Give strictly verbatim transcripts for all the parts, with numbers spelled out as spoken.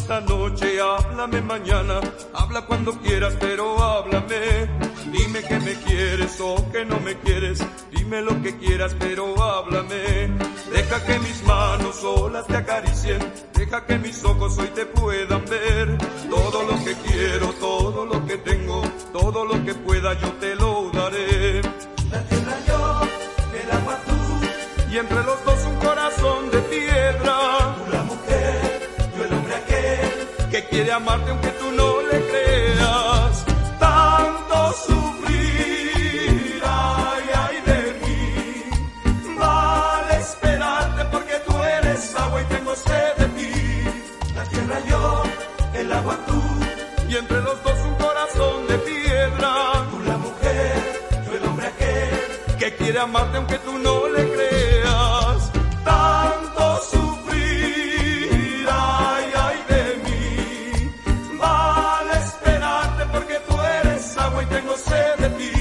esta noche, háblame mañana, habla cuando quieras, pero háblame. Dime que me quieres o que no me quieres, dime lo que quieras, pero háblame. Deja que mis manos solas te acaricien, deja que mis ojos hoy te puedan ver. Todo lo que quiero, todo lo que tengo, todo lo que pueda yo te lo daré. La tierra yo, el agua tú, y entre los dos un corazón de piedra. tú la mujer, yo el hombre aquel, que quiere amarte aunque tú no le creas. Tanto sufrir, ay, ay de mí, vale esperarte porque tú eres agua y tengo sed de ti. la tierra yo, el agua tú, Y entre los dos un corazón de piedra. tú la mujer, yo el hombre aquel, que quiere amarte aunque tú no le creas. Tanto sufrir, ay, ay de mí, vale esperarte porque tú eres agua y tengo sed de ti.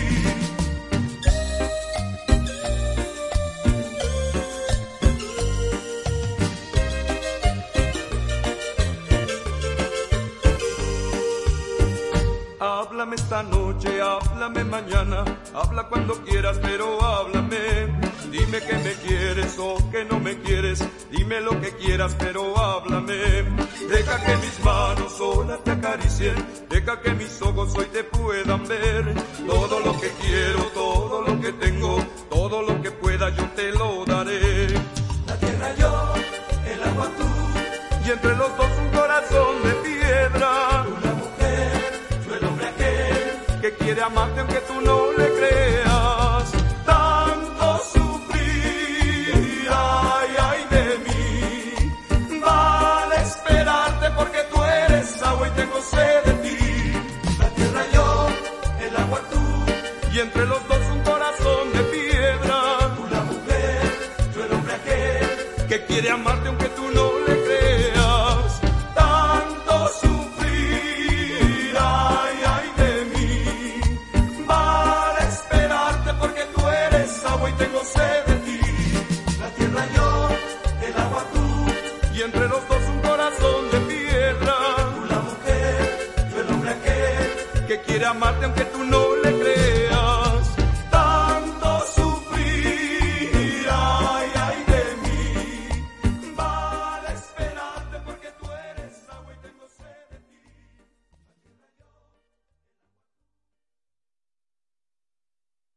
Háblame esta noche, háblame mañana, habla cuando quieras, pero háblame. Dime que me quieres o que no me quieres, dime lo que quieras, pero háblame. Deja que mis manos solas te acaricien, deja que mis ojos hoy te puedan ver. Todo lo que quiero, todo lo que tengo, todo lo que pueda yo te lo daré. la tierra yo, el agua tú, Y entre los dos un corazón de piedra. tú la mujer, yo el hombre aquel, que quiere amarte aunque tú no le creas. Tanto sufrir, ay, ay de mí, vale esperarte porque tú eres agua y tengo sed de ti. la tierra yo, el agua tú, Y entre los dos un corazón de piedra. tú la mujer, yo el hombre aquel, que quiere amarte aunque tú no le creas. Tanto sufrir, ay, ay de mí, vale esperarte porque tú eres agua y tengo sed de ti. la tierra yo, el agua tú, Y entre los dos un corazón de piedra. tú la mujer, yo el hombre aquel, que quiere amarte aunque tú no